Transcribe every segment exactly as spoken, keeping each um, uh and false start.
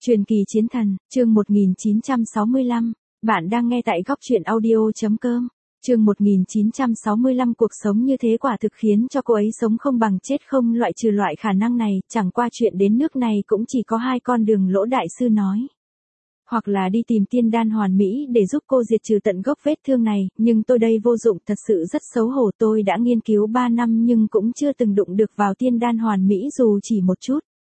Truyền kỳ chiến thần, chương một nghìn chín trăm sáu mươi lăm, bạn đang nghe tại góc truyện audio.com. Chương một nghìn chín trăm sáu mươi lăm cuộc sống như thế quả thực khiến cho cô ấy sống không bằng chết không loại trừ loại khả năng này, chẳng qua chuyện đến nước này cũng chỉ có hai con đường Lỗ đại sư nói. Hoặc là đi tìm tiên đan hoàn mỹ để giúp cô diệt trừ tận gốc vết thương này, nhưng tôi đây vô dụng, thật sự rất xấu hổ, tôi đã nghiên cứu ba năm nhưng cũng chưa từng đụng được vào tiên đan hoàn mỹ dù chỉ một chút.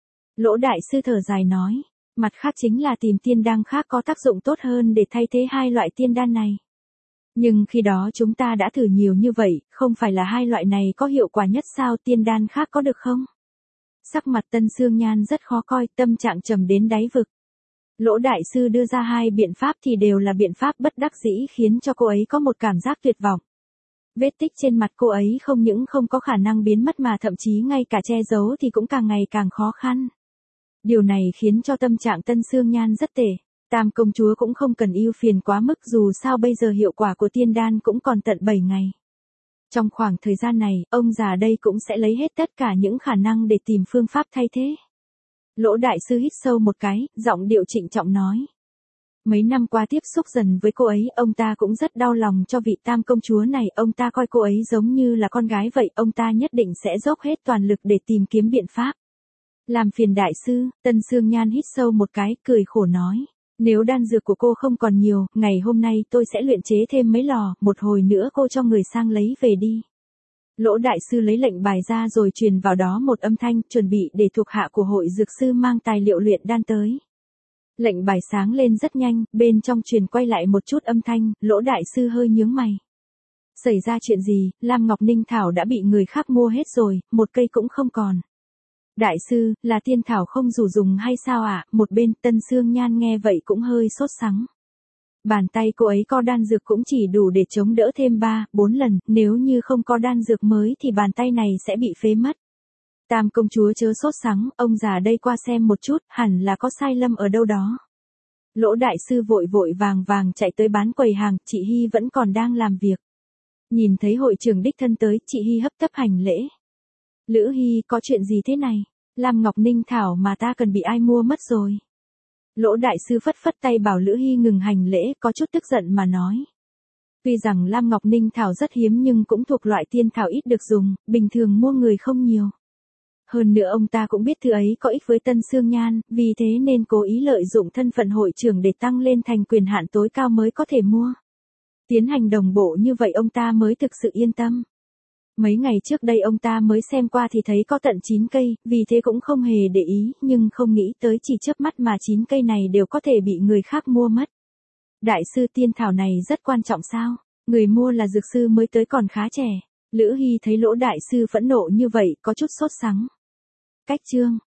Lỗ đại sư thở dài nói. Mặt khác chính là tìm tiên đan khác có tác dụng tốt hơn để thay thế hai loại tiên đan này. Nhưng khi đó chúng ta đã thử nhiều như vậy, không phải là hai loại này có hiệu quả nhất sao, tiên đan khác có được không? Sắc mặt Tân Sương Nhan rất khó coi, tâm trạng trầm đến đáy vực. Lỗ đại sư đưa ra hai biện pháp thì đều là biện pháp bất đắc dĩ khiến cho cô ấy có một cảm giác tuyệt vọng. Vết tích trên mặt cô ấy không những không có khả năng biến mất mà thậm chí ngay cả che giấu thì cũng càng ngày càng khó khăn. Điều này khiến cho tâm trạng Tân Sương Nhan rất tệ. Tam công chúa cũng không cần ưu phiền quá mức, dù sao bây giờ hiệu quả của tiên đan cũng còn tận bảy ngày. Trong khoảng thời gian này, ông già đây cũng sẽ lấy hết tất cả những khả năng để tìm phương pháp thay thế. Lỗ đại sư hít sâu một cái, giọng điệu trịnh trọng nói. Mấy năm qua tiếp xúc dần với cô ấy, ông ta cũng rất đau lòng cho vị tam công chúa này, ông ta coi cô ấy giống như là con gái vậy, ông ta nhất định sẽ dốc hết toàn lực để tìm kiếm biện pháp. Làm phiền đại sư, Tân Sương Nhan hít sâu một cái, cười khổ nói. Nếu đan dược của cô không còn nhiều, ngày hôm nay tôi sẽ luyện chế thêm mấy lò, một hồi nữa cô cho người sang lấy về đi. Lỗ đại sư lấy lệnh bài ra rồi truyền vào đó một âm thanh, chuẩn bị để thuộc hạ của hội dược sư mang tài liệu luyện đan tới. Lệnh bài sáng lên rất nhanh, bên trong truyền quay lại một chút âm thanh, Lỗ đại sư hơi nhướng mày. Xảy ra chuyện gì, Lam Ngọc Ninh Thảo đã bị người khác mua hết rồi, một cây cũng không còn. Đại sư, là tiên thảo không dù dùng hay sao ạ? À? Một bên Tân Sương Nhan nghe vậy cũng hơi sốt sắng. Bàn tay cô ấy co đan dược cũng chỉ đủ để chống đỡ thêm ba, bốn lần, nếu như không có đan dược mới thì bàn tay này sẽ bị phế mất. Tam công chúa chớ sốt sắng, ông già đây qua xem một chút, hẳn là có sai lầm ở đâu đó. Lỗ đại sư vội vội vàng vàng chạy tới bán quầy hàng, chị Hy vẫn còn đang làm việc. Nhìn thấy hội trưởng đích thân tới, chị Hy hấp tấp hành lễ. Lữ Hy, có chuyện gì thế này? Lam Ngọc Ninh Thảo mà ta cần bị ai mua mất rồi. Lỗ đại sư phất phất tay bảo Lữ Hy ngừng hành lễ, có chút tức giận mà nói. Tuy rằng Lam Ngọc Ninh Thảo rất hiếm nhưng cũng thuộc loại tiên thảo ít được dùng, bình thường mua người không nhiều. Hơn nữa ông ta cũng biết thứ ấy có ích với Tân Sương Nhan, vì thế nên cố ý lợi dụng thân phận hội trưởng để tăng lên thành quyền hạn tối cao mới có thể mua. Tiến hành đồng bộ như vậy ông ta mới thực sự yên tâm. Mấy ngày trước đây ông ta mới xem qua thì thấy có tận chín cây, vì thế cũng không hề để ý, nhưng không nghĩ tới chỉ chớp mắt mà chín cây này đều có thể bị người khác mua mất. Đại sư, tiên thảo này rất quan trọng sao? Người mua là dược sư mới tới còn khá trẻ. Lữ Hy thấy Lỗ đại sư phẫn nộ như vậy, có chút sốt sắng. Cách chương,